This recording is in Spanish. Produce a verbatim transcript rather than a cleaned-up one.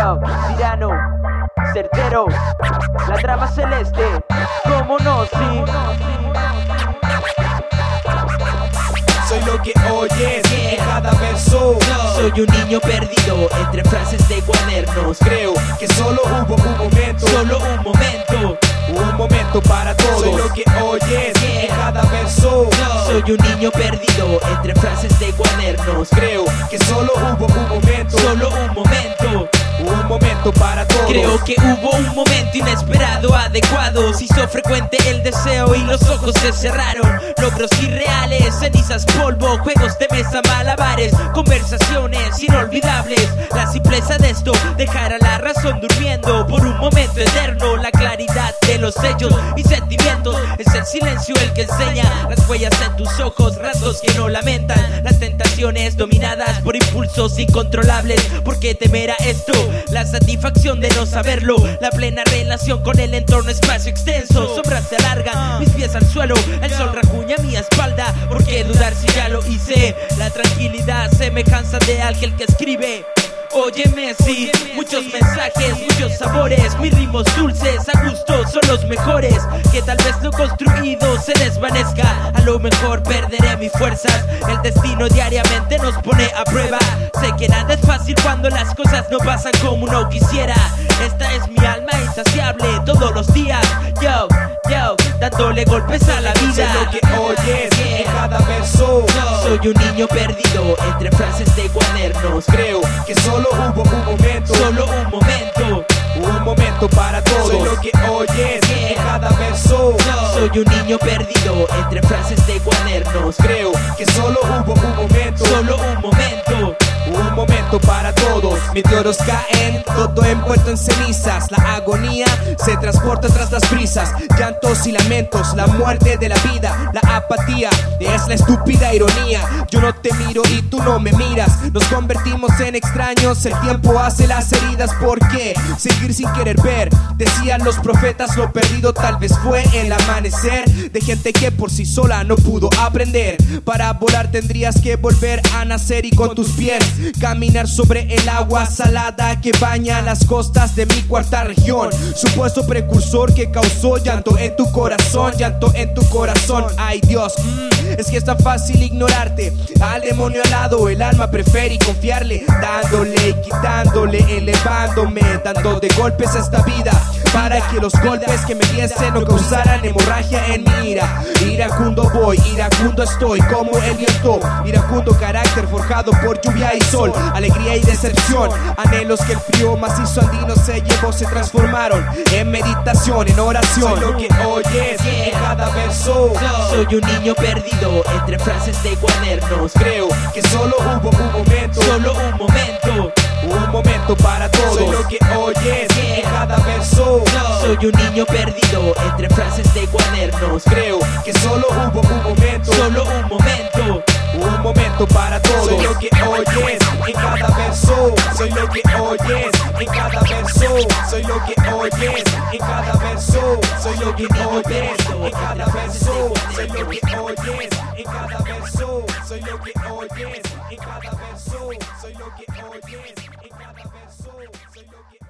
Yo, tirano, certero, la trama celeste, cómo no, sí. Soy lo que oyes en cada verso. Soy un niño perdido entre frases de cuadernos. Creo que solo hubo un momento, Solo un momento. un momento para todos. Soy lo que oyes en cada verso. Soy un niño perdido entre frases de cuadernos. Creo que solo hubo un momento, Solo un momento. un momento para todos. Creo que hubo un momento inesperado, adecuado. Se hizo frecuente el deseo y los ojos se cerraron. Logros irreales, cenizas, polvo, juegos de mesa, malabares, conversaciones inolvidables. La simpleza de esto, dejar a la razón durmiendo por un momento eterno. La claridad de los sellos y sentimientos es el silencio el que enseña las huellas en tus ojos, rasgos que no lamentan. Las tentaciones dominadas por impulsos incontrolables. ¿Por qué temer a esto? La satisfacción de no saberlo, la plena relación con el entorno, espacio extenso. Sombras se alargan, mis pies al suelo, el sol rajuña mi espalda. ¿Por qué dudar si ya lo hice? La tranquilidad, semejanza de aquel que escribe. Óyeme, sí, muchos mensajes, muchos sabores, mis ritmos dulces, a gusto, son los mejores. Que tal vez lo construido se desvanezca, a lo mejor perderé mis fuerzas. El destino diariamente nos pone a prueba. Sé que nada es fácil cuando las cosas no pasan como uno quisiera. Esta es mi alma insaciable todos los días. Yo, yo, dándole golpes a la vida. Soy lo que oyes en cada verso. Soy un niño perdido entre frases de cuadernos. Creo que solo hubo un momento, Solo un momento. un momento para todos. Soy lo que oyes en cada verso. Soy un niño perdido entre frases de cuadernos. Creo que solo hubo un momento, Solo un momento. un momento para todos. Meteoros caen, todo envuelto en cenizas. La agonía se transporta tras las brisas. Llantos y lamentos, la muerte de la vida. La apatía es la estúpida ironía. Yo no te miro y tú no me miras. Nos convertimos en extraños, el tiempo hace las heridas. ¿Por qué seguir sin querer ver? Decían los profetas, lo perdido tal vez fue el amanecer de gente que por sí sola no pudo aprender. Para volar tendrías que volver a nacer y con tus pies caminar sobre el agua salada que baña las costas de mi cuarta región. Supuesto precursor que causó llanto en tu corazón, llanto en tu corazón. Ay Dios, mm, es que es tan fácil ignorarte. Al demonio al lado, el alma prefiere confiarle, dándole y quitándole, elevándome, dando de golpes a esta vida, para que los golpes que me diesen no causaran hemorragia en mi ira. Iracundo voy, iracundo estoy, como el viento. Iracundo carácter forjado por lluvia y sol, alegría y decepción. Anhelos que el frío macizo andino se llevó, se transformaron en meditación, en oración. Soy lo que oyes en cada verso. Soy un niño perdido entre frases de cuadernos. Creo que solo hubo un momento, Solo un momento. un momento para todos. Soy lo que oyes en cada verso. Soy un niño perdido entre frases de cuadernos. Creo que solo hubo un momento, Solo un momento. un momento para todos. Soy lo que oyes en cada verso. Soy lo que oyes en cada verso. Soy lo que oyes en cada verso. Soy lo que oyes en cada verso. Soy lo que oyes en cada verso. Soy lo que oyes en cada verso. Soy lo que oyes en cada verso. Soy lo que